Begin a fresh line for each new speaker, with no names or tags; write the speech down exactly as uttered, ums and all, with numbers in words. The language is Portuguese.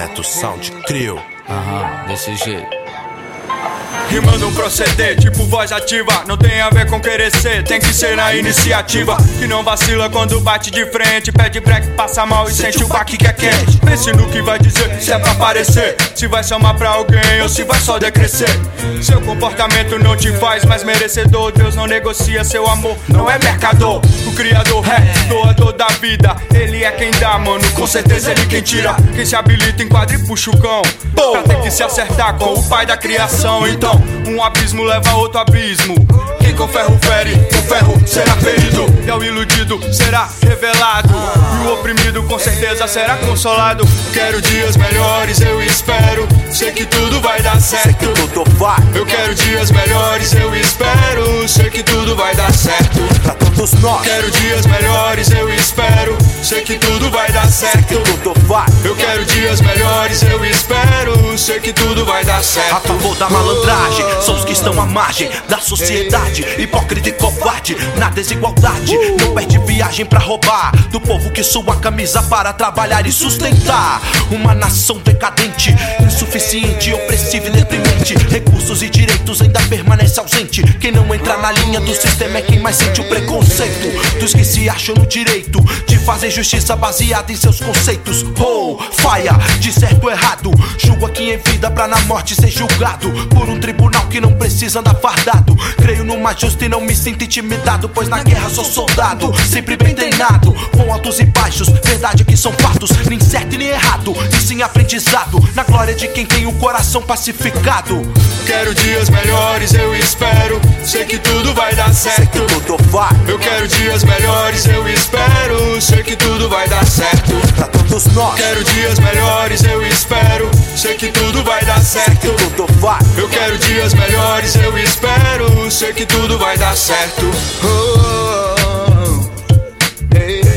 Neto Sound Crio.
Aham, desse jeito.
Rimando um proceder, tipo voz ativa. Não tem a ver com querer ser, tem que ser na iniciativa. Que não vacila quando bate de frente. Pede break, passa mal e sente o baque que é quente. Pense no que vai dizer, se é pra aparecer, se vai somar pra alguém ou se vai só decrescer. Seu comportamento não te faz mais merecedor. Deus não negocia seu amor, não é mercador. O criador é doador da vida. Ele é quem dá, mano, com certeza ele quem tira. Quem se habilita, enquadra e puxa o cão. Pra ter que se acertar com o pai da criação. Então um abismo leva a outro abismo. Quem com ferro fere, com ferro será ferido. E ao iludido será revelado. E o oprimido com certeza será consolado. Quero dias melhores, eu espero. Sei que tudo vai dar certo.
Sei que tudo vai.
Eu quero dias melhores, eu espero. Sei que tudo vai dar certo.
Pra todos nós.
Quero dias melhores, eu espero. Sei que tudo vai dar certo.
Sei que tudo vai.
Eu quero dias melhores, eu espero. Sei que tudo vai dar certo.
A favor da malandragem, são os que estão à margem da sociedade, hipócrita e covarde, na desigualdade. Não perde viagem pra roubar do povo que sua camisa para trabalhar e sustentar uma nação decadente, insuficiente, opressiva e deprimente. Recursos e direitos ainda permanece ausente. Quem não entra na linha do sistema é quem mais sente o preconceito dos que se acham no direito de fazer justiça baseada em seus conceitos. Oh, faia de certo ou errado, julgo aqui em vida pra na morte ser julgado por um tribunal que não precisa andar fardado. Creio numa justa e não me sinto intimidado, pois na guerra sou soldado, sempre bem treinado, com altos e baixos, verdade que são fatos, nem certo e nem errado, e sim aprendizado, na glória de quem tem o coração pacificado.
Quero dias melhores, eu espero. Sei que tudo vai dar certo.
Sei que tudo vai.
Eu quero dias melhores, eu espero. Sei que tudo vai dar certo.
Pra todos nós.
Quero dias melhores, eu espero. Sei que tudo vai dar certo.
Sei que tudo vai.
Eu quero dias melhores, eu espero. Sei que tudo vai dar certo. Oh, hey.